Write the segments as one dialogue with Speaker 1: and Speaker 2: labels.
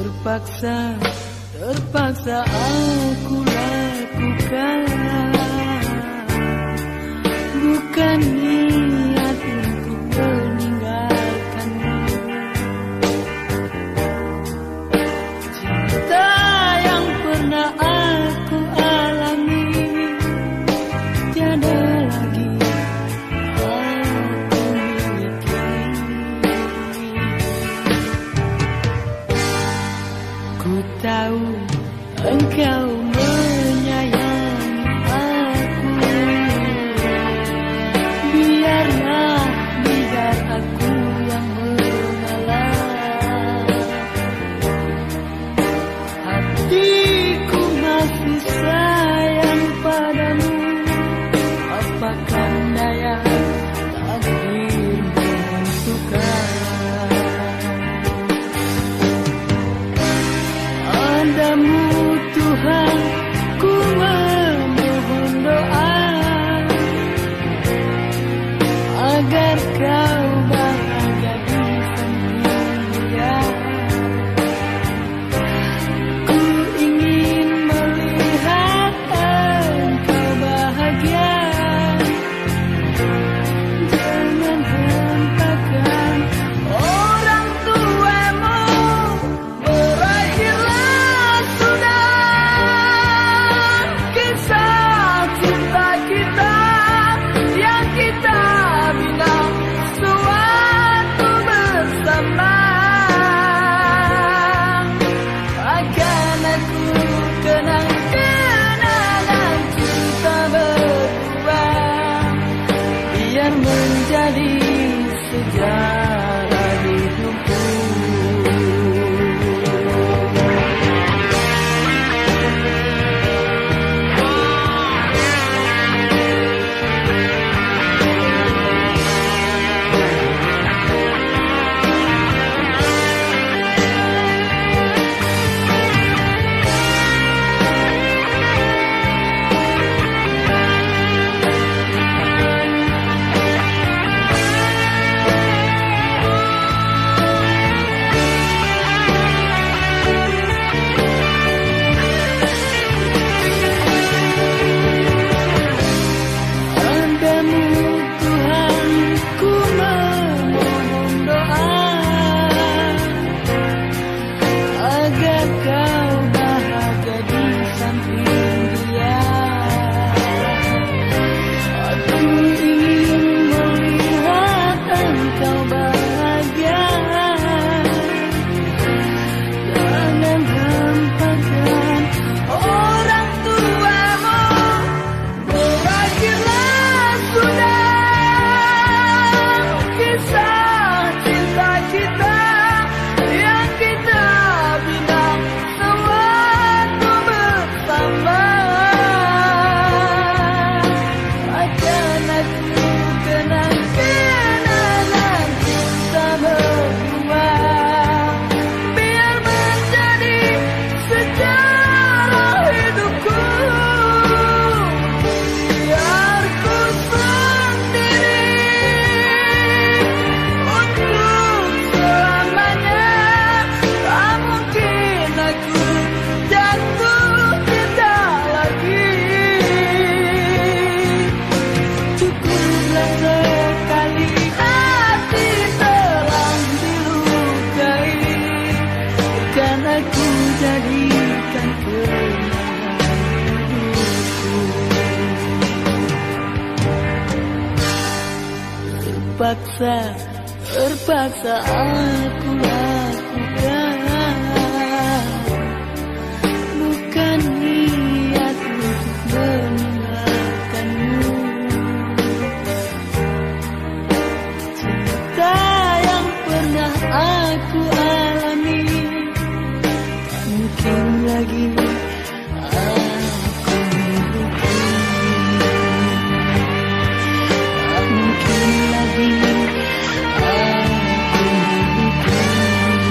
Speaker 1: terpaksa aku lakukan. Bukan niat untuk meninggalkanmu. Cinta yang pernah aku alami tiada lagi aku miliki. Ku tahu engkau menyayangi aku. Biar aku yang mengalah. Hatiku masih sayang padamu. Apakah daya takdir menentukan? Padamu Tuhan ku memohon doa agar kau bahagia di samping dia. Ku ingin melihat engkau bahagia. Jangan hentakan orang tuamu. Berakhirlah sudah kisah cinta kita yang kita bina suatu bersama. Akan aku kenang kenangan cinta berdua, biar menjadi sejarah hidupku. Terpaksa aku lakukan. Bukan niat untuk meninggalkanmu. Cinta yang pernah aku alami tak mungkin lagi aku miliki. Tak mungkin lagi aku miliki.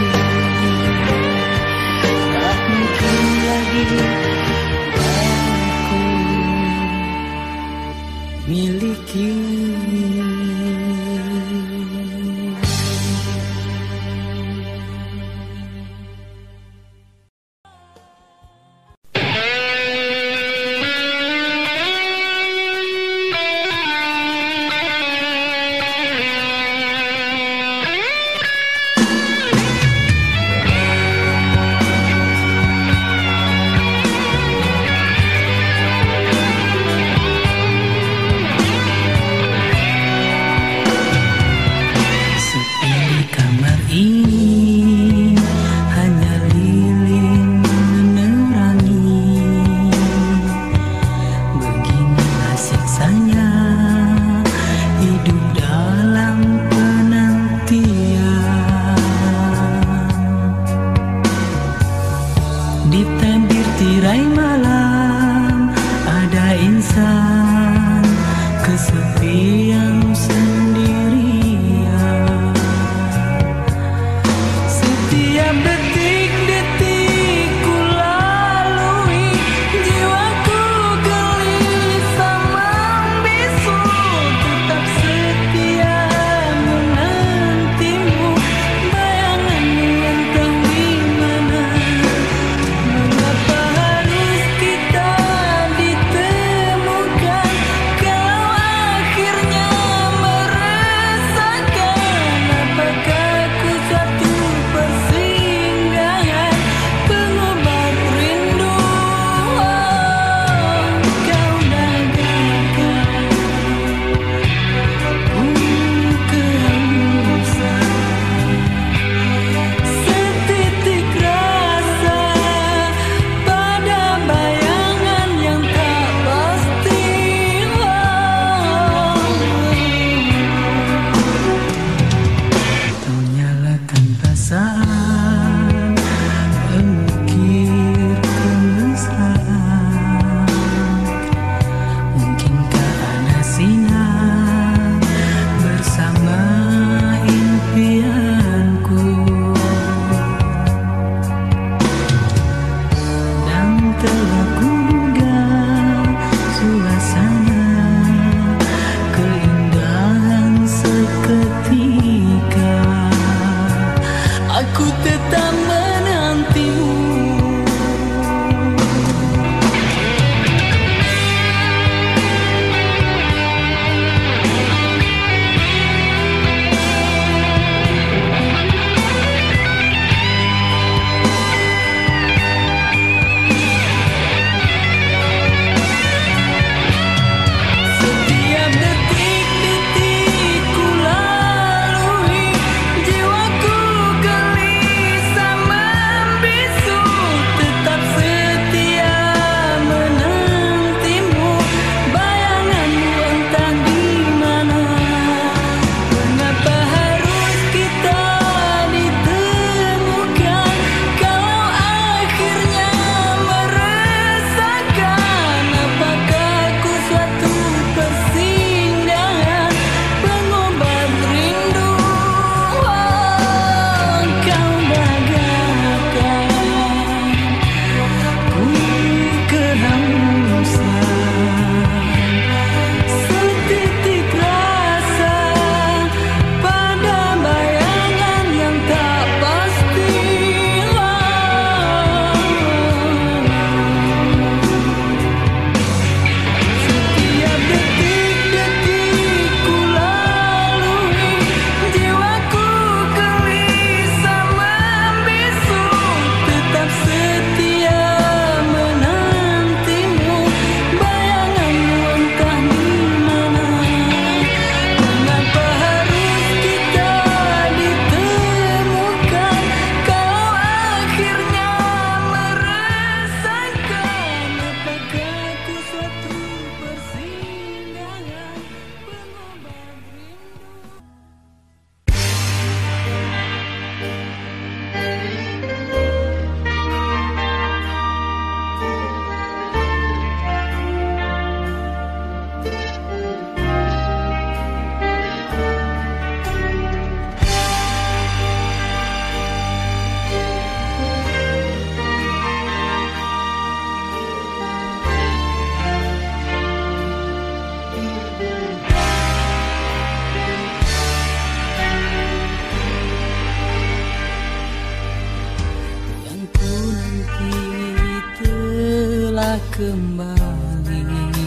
Speaker 1: telah kembali.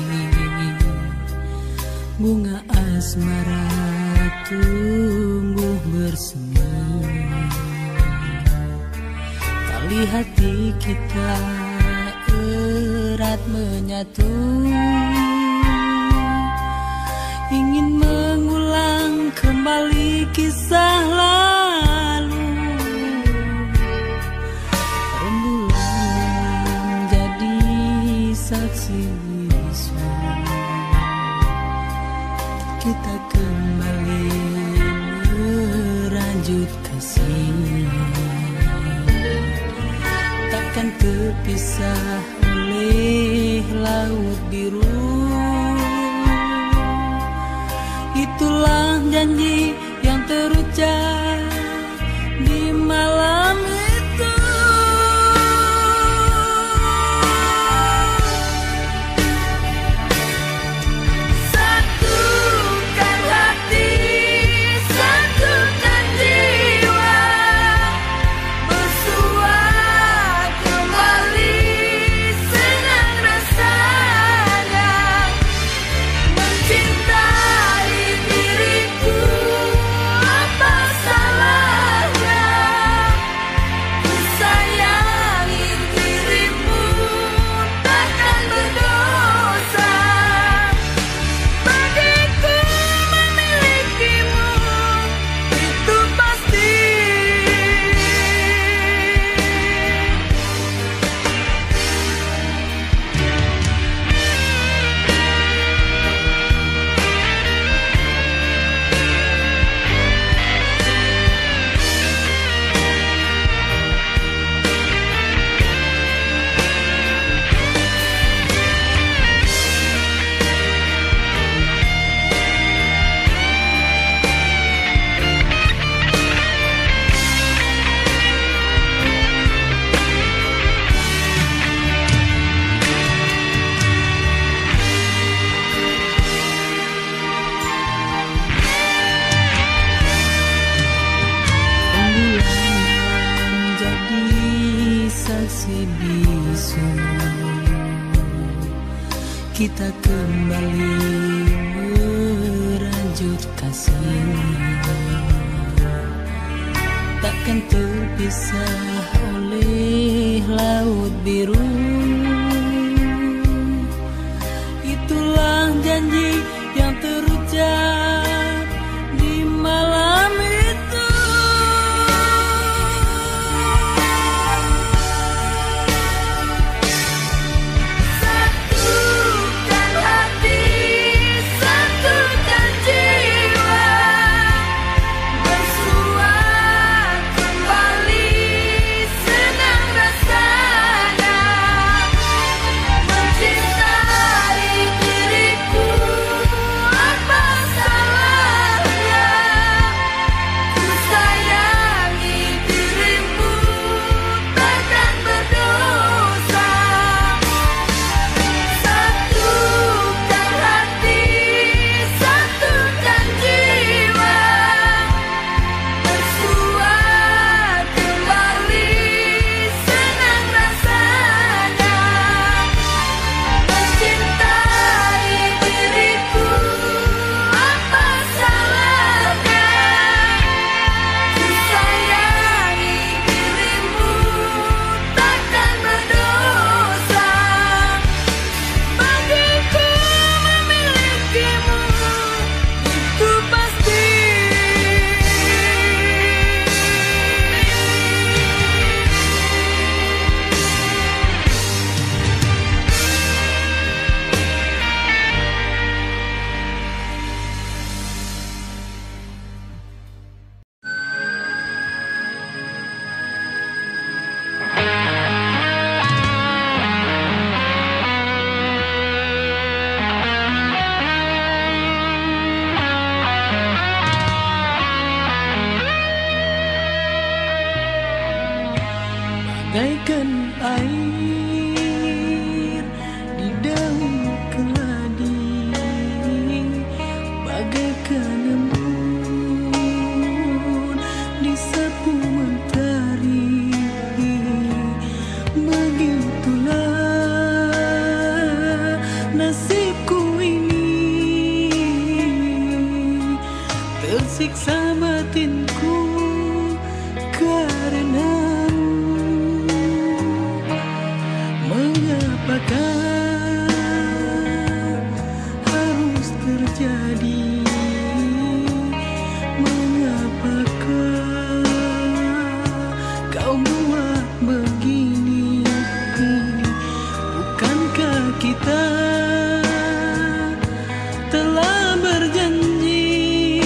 Speaker 1: Bunga asmara tumbuh bersemi. Tali hati kita erat menyatu. Ingin mengulang kembali kisah lalu. Rembulan menjadi saksi bisu. Kita kembali meranjut kasih. Takkan terpisah oleh laut biru. Itulah janji yang terucap di malam itu. Satukan hati, satukan jiwa, bersua kembali senang rasanya mencintai diriku. Apa salahnya ku sayangi dirimu, takkan berdosa bagiku memilikimu, itu pasti. Menjadi saksi bisu. Kita kembali meranjut kasih. Takkan terpisah oleh laut biru. Itulah janji yang terucap di malam itu. Satukan hati, satukan jiwa, bersua kembali senang rasanya kita telah berjanji,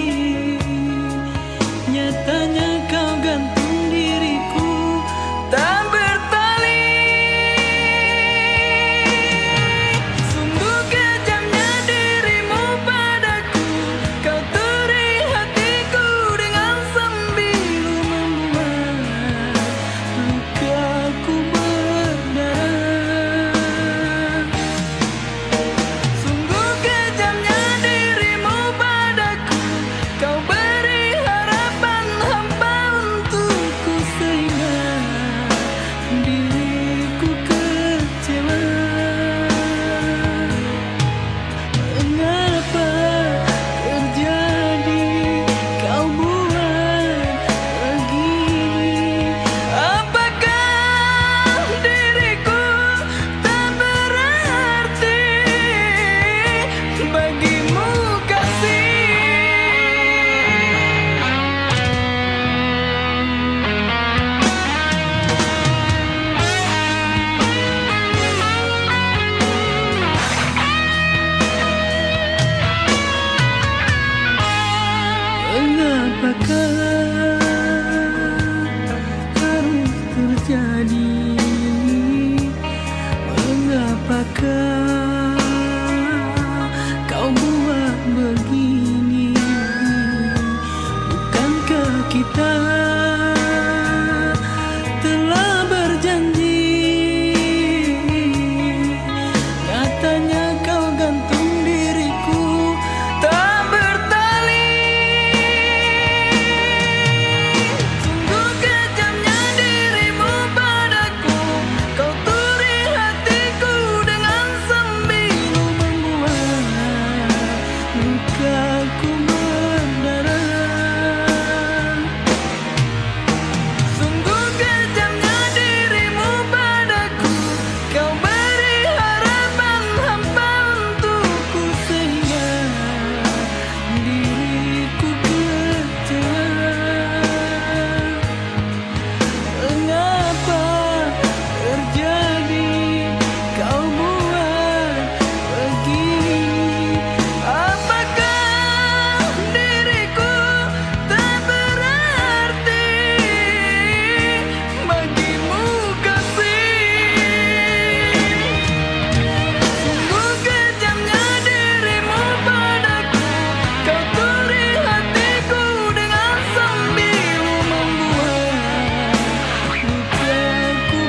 Speaker 1: nyatanya kau gantung diriku tak bertali. Sungguh kejamnya dirimu padaku, kau turi hatiku dengan sembilu membuat lukaku berdarah. Sungguh kejamnya dirimu padaku, kau beri harapan hampa untukku sehingga diriku kecewa. Mengapa terjadi kau buat begini? Apakah diriku tak berarti bagimu kasih? Mengapakah harus terjadi? Mengapakah kau buat begini? Bukankah kita telah berjanji? Nyatanya kau gantung diriku tak bertali. Sungguh kejamnya dirimu padaku, kau turi hatiku dengan sembilu membuat lukaku berdarah. Sungguh kejamnya dirimu padaku, kau beri harapan hampa untukku sehingga diriku kecewa. Mengapa terjadi kau buat begini? Apakah diriku tak berarti bagimu kasih? Sungguh kejamnya dirimu padaku, kau turi hatiku dengan sembilu membuat lukaku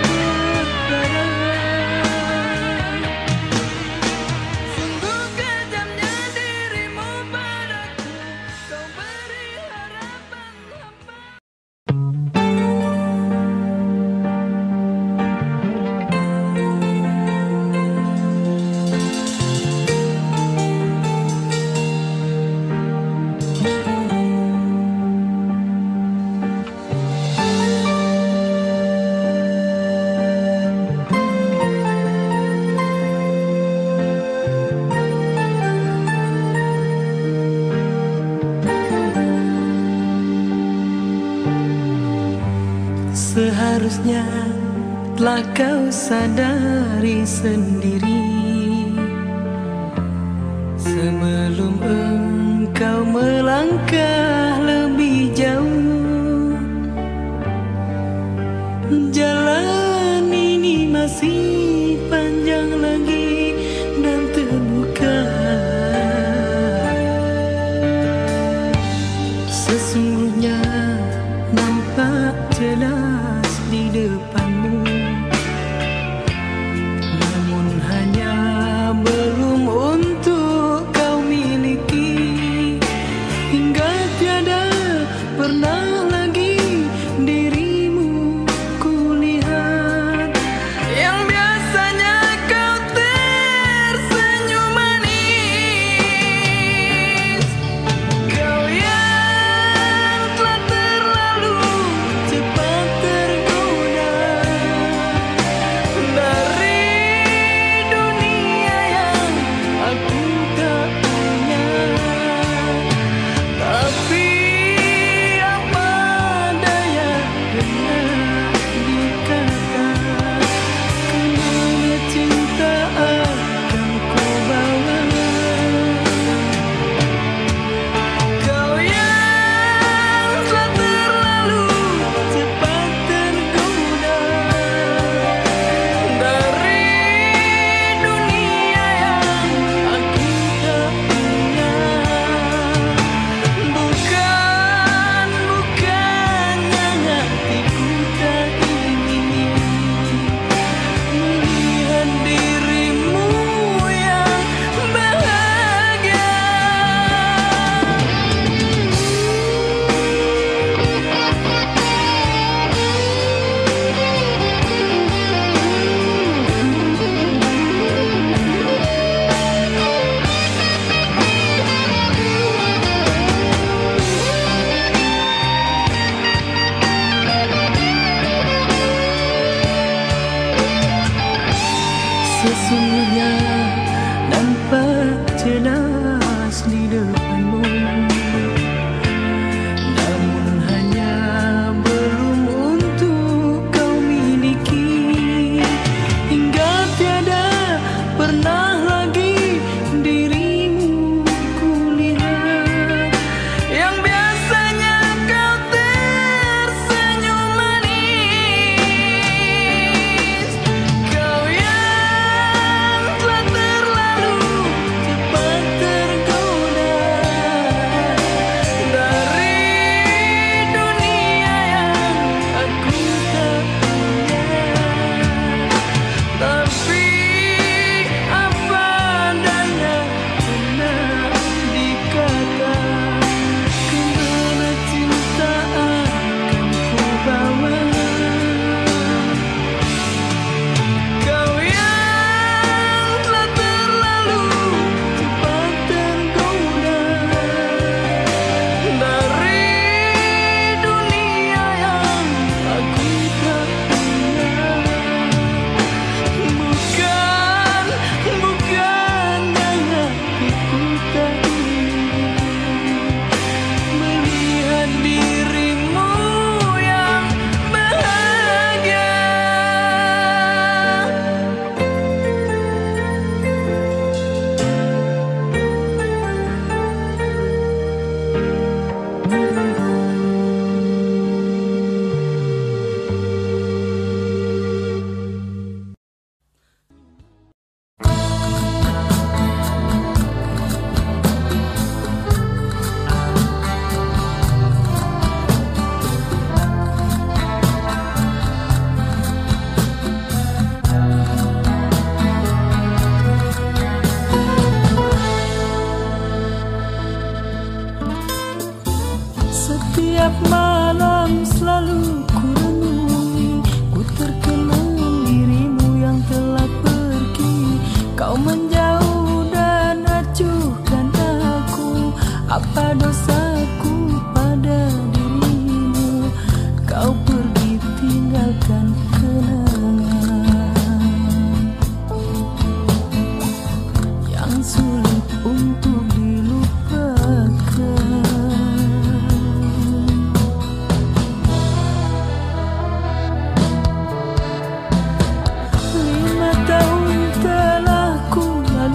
Speaker 1: berdarah. Sungguh kejamnya dirimu padaku, kau beri harapan hampa. Seharusnya telah kau sadari sendiri sebelum engkau melangkah lebih jauh. Jalan ini masih panjang lagi dan terbuka. Sesungguhnya nampak jelas di depanmu, namun hanya belum untuk kau miliki. Hingga sesungguhnya nampak jelas di depanmu. Namun hanya belum untuk kau miliki, hingga tiada pernah lagi dirimu kulihat, yang biasanya kau tersenyum manis. Kau yang telah terlalu cepat tergoda dari dunia yang aku tak punya. Tapi apa daya pernah dikata, kemana cinta akan ku bawa. Kau yang telah terlalu cepat tergoda dari dunia yang aku tak punya. Bukan yang hatiku tak ingin melihat dirimu yang bahagia. Setiap malam selalu ku renungi, ku terkenang dirimu yang telah pergi. Kau menjauh dan acuhkan aku, apa dosaku pada dirimu? Kau pergi tinggalkan kenangan yang sulit untuk dilupakan. 5 tahun telah ku lalui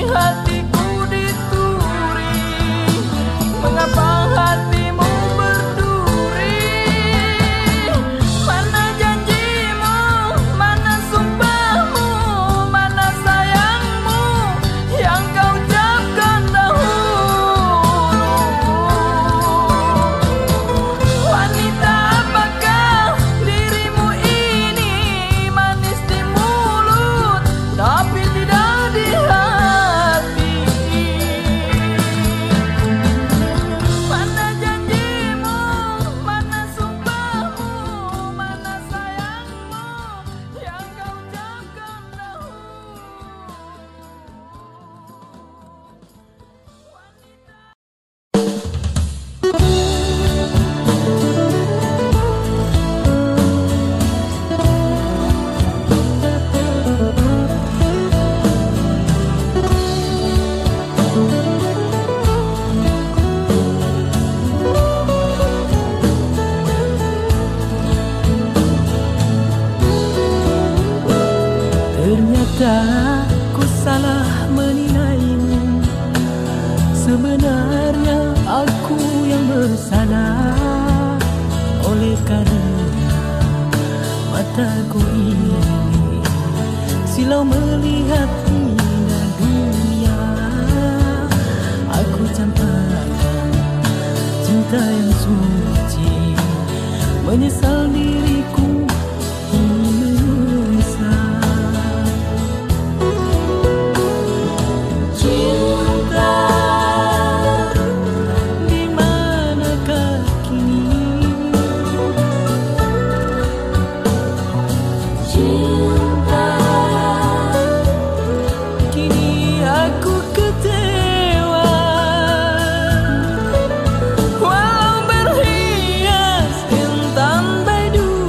Speaker 1: hatiku dituri? Mengapa hatimu berduri? Mana janjimu, mana sumpahmu, mana sayangmu yang kau ucapkan dahulu? Wanita, apakah dirimu ini manis di mulut tapi tidak di hati? Mana janjimu, mana sumpahmu, mana sayangmu yang kau ucapkan dahulu? Ternyata ku salah menilaimu. Sebenarnya aku yang bersalah. Oleh karena mataku ini silau melihat indah dunia, aku campakkan cinta yang suci. Menyesal diriku menyesal. Cinta, di manakah kini? Cinta, kini aku kecewa. Walau berhias intan baidu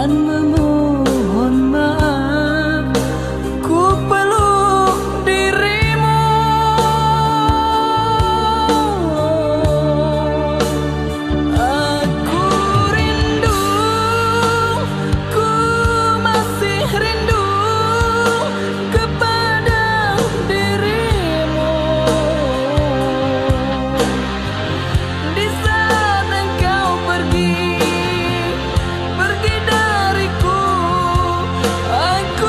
Speaker 1: dan memohon maaf. Ku peluk dirimu, aku rindu, ku masih rindu kepada dirimu. Di saat engkau pergi dariku, aku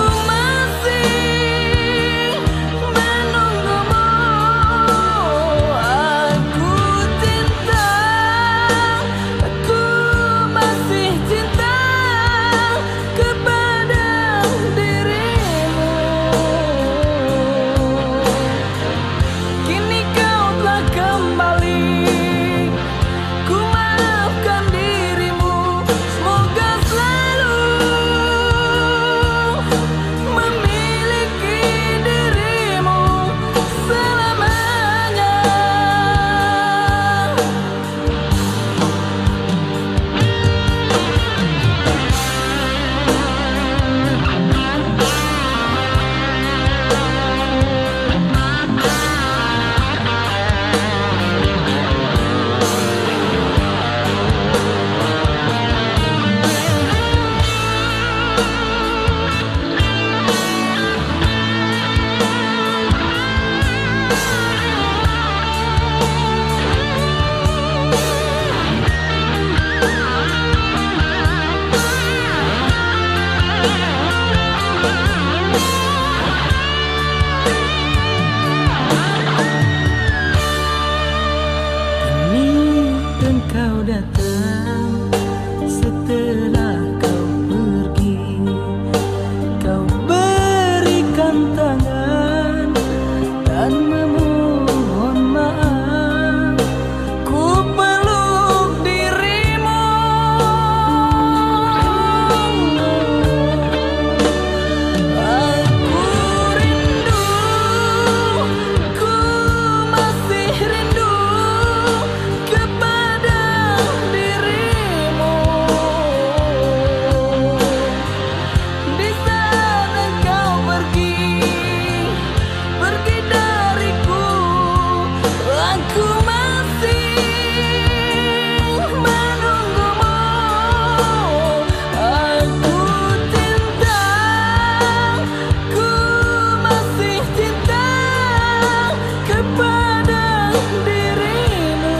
Speaker 1: masih menunggumu. Aku cinta, aku masih cinta kepada dirimu. Kini kau telah kembali, ku maafkan dirimu. Semoga selalu memiliki dirimu selamanya. Kini engkau datang setelah kau pergi. Kau berikan tangan dan memohon maaf. Ku peluk dirimu, aku rindu, ku masih rindu kepada dirimu. Di saat engkau pergi dariku, aku masih menunggumu. Aku cinta, ku masih cinta kepada dirimu.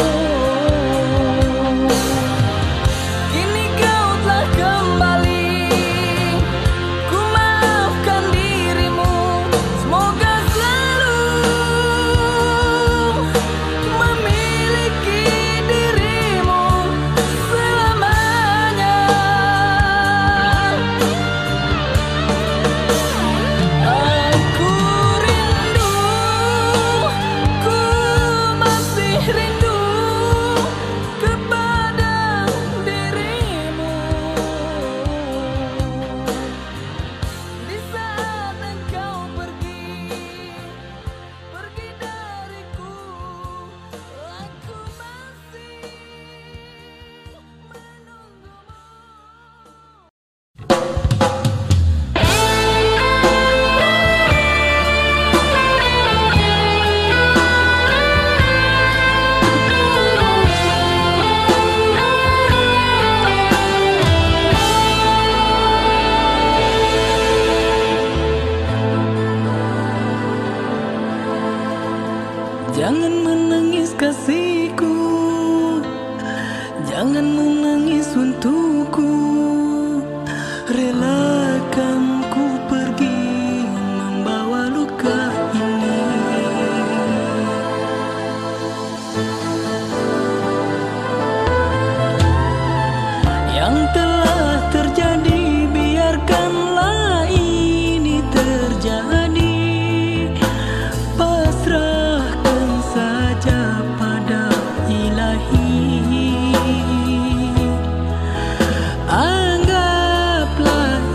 Speaker 1: Kini kau telah kembali, ku maafkan dirimu. Semoga selalu memiliki dirimu selamanya. Aku rindu, ku masih rindu kepada dirimu. Di saat engkau pergi dariku, aku masih Jangan menangis kasihku, jangan menangis untukku. Relakan ku pergi membawa luka ini. Yang telah terjadi biarkanlah ini terjadi. Pasrahkan saja pada Ilahi. Anggaplah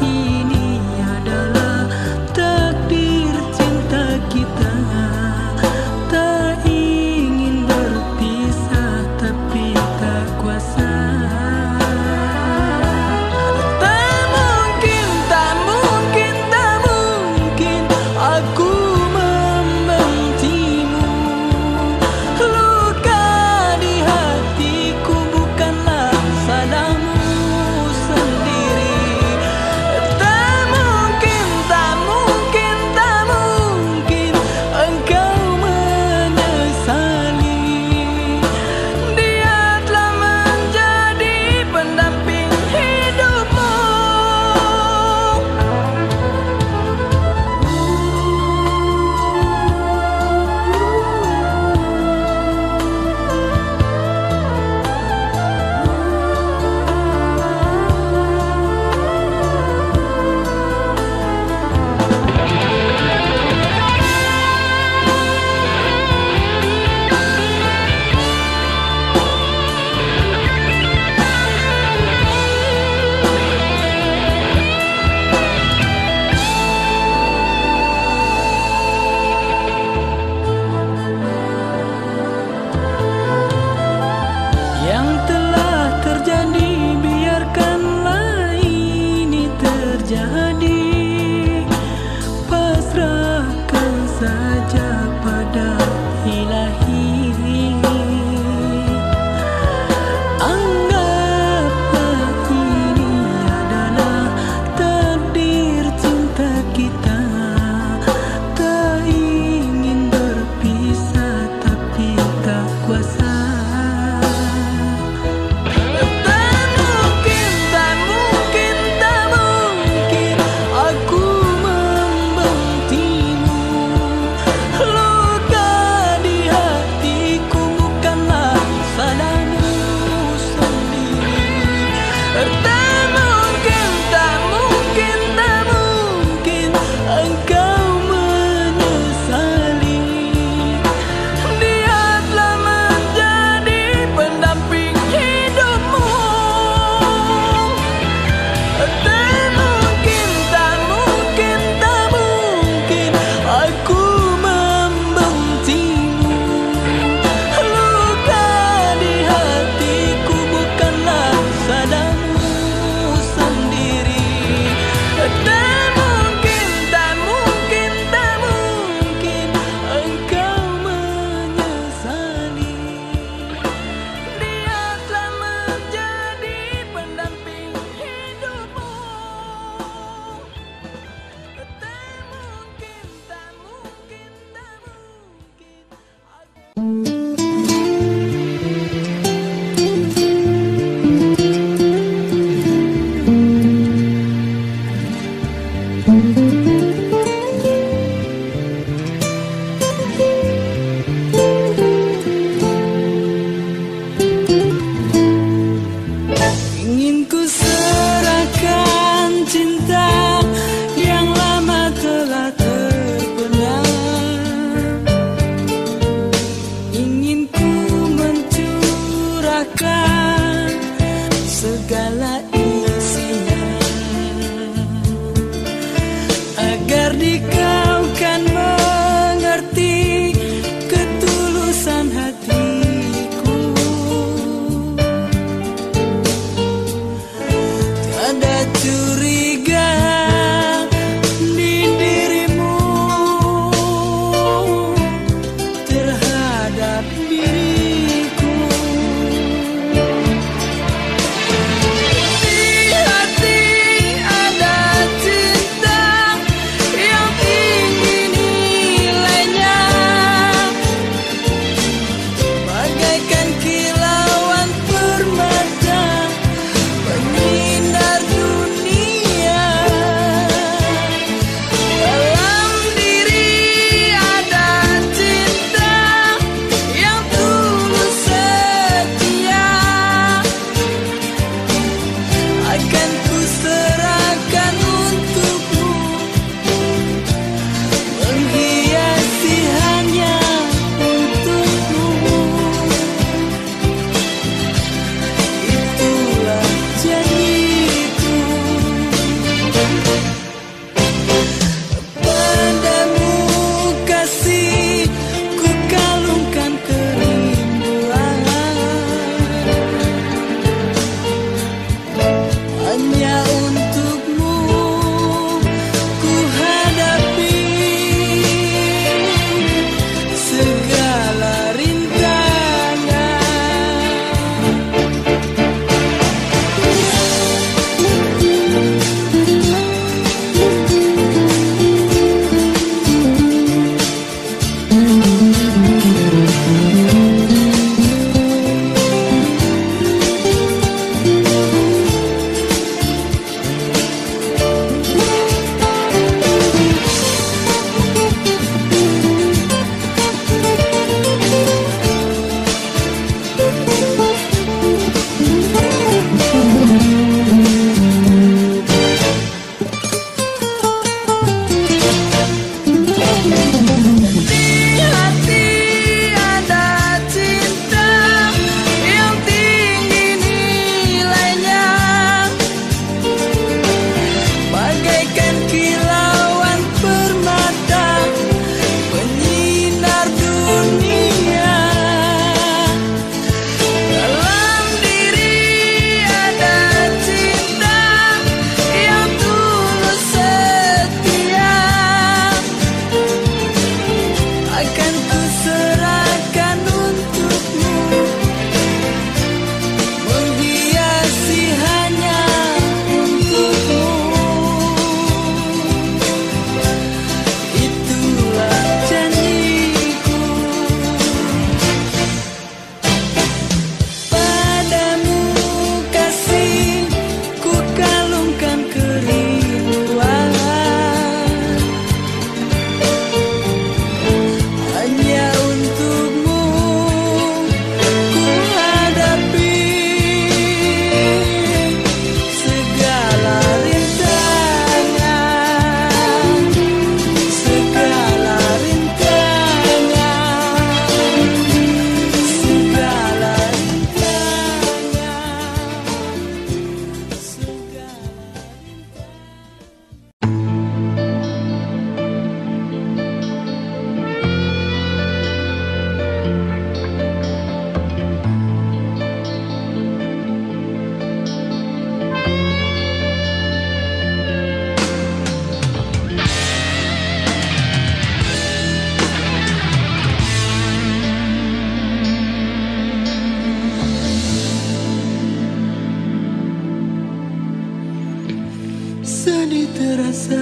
Speaker 1: Sedih terasa,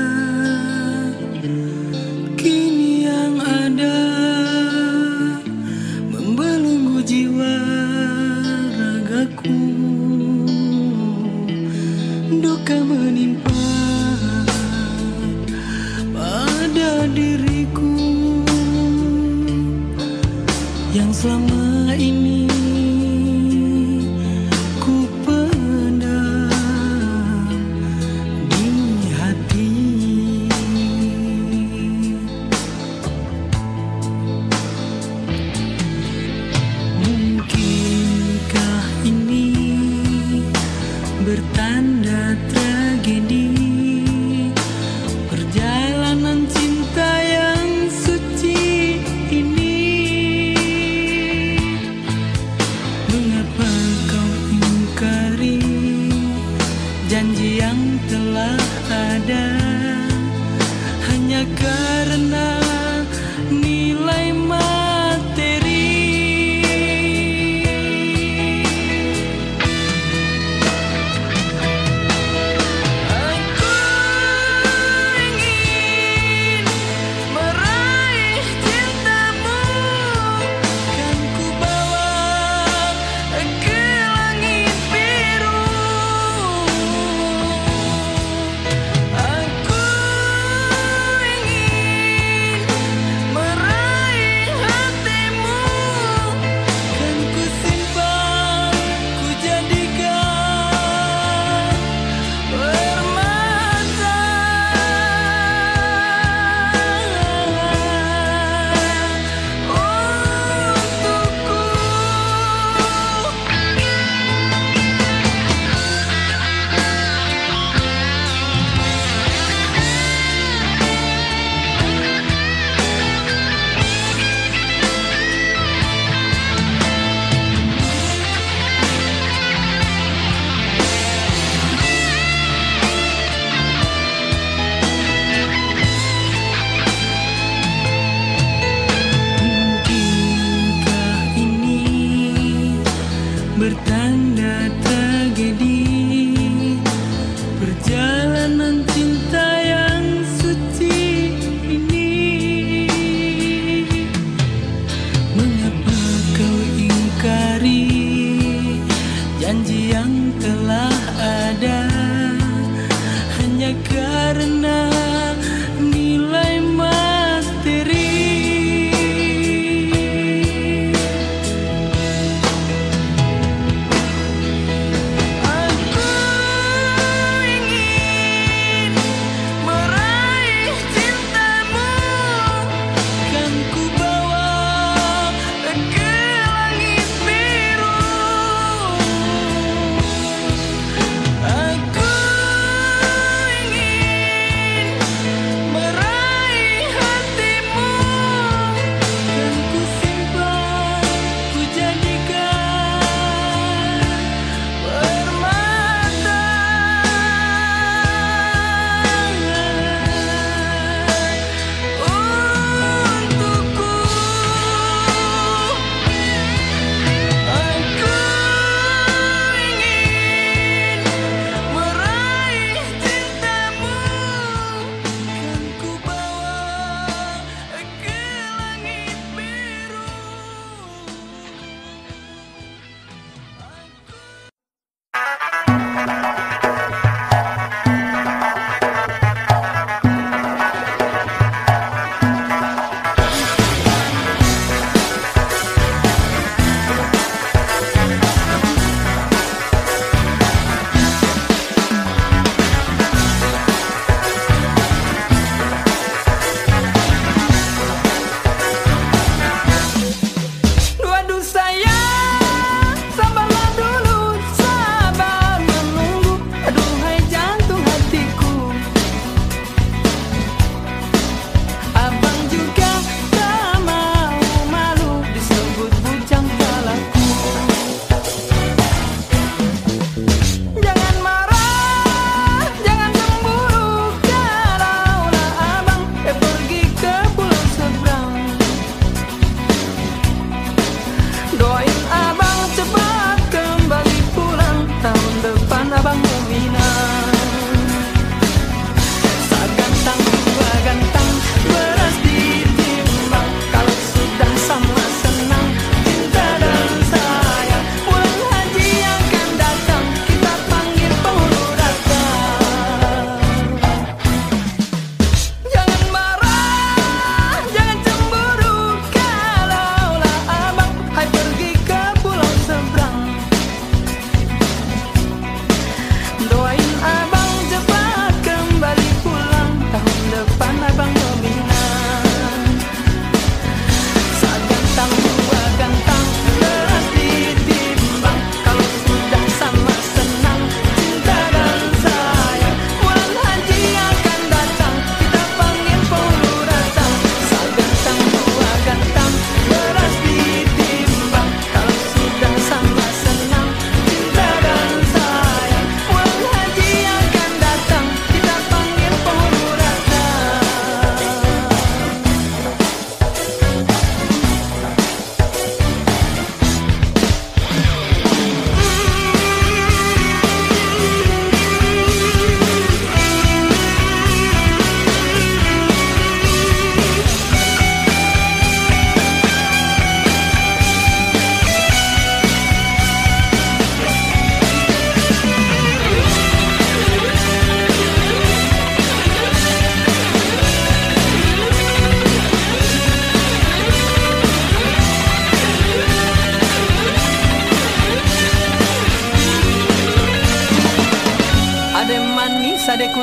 Speaker 1: kini yang ada membelenggu jiwa ragaku. Duka menimpa pada diriku yang selama ini ku pendam di hati. Mungkinkah ini bertanda tragedi perjalanan cinta yang suci ini? Mengapa kau ingkari janji yang telah ada hanya karena nilai materi? Bertanda tragedi perjalanan cinta yang suci ini. Mengapa kau ingkari janji yang telah ada hanya karena nilai materi?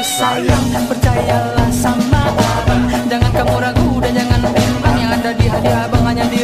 Speaker 1: sayang, percayalah sama abang. Jangan kamu ragu dan jangan bimbang, yang ada di hadiah abang hanya di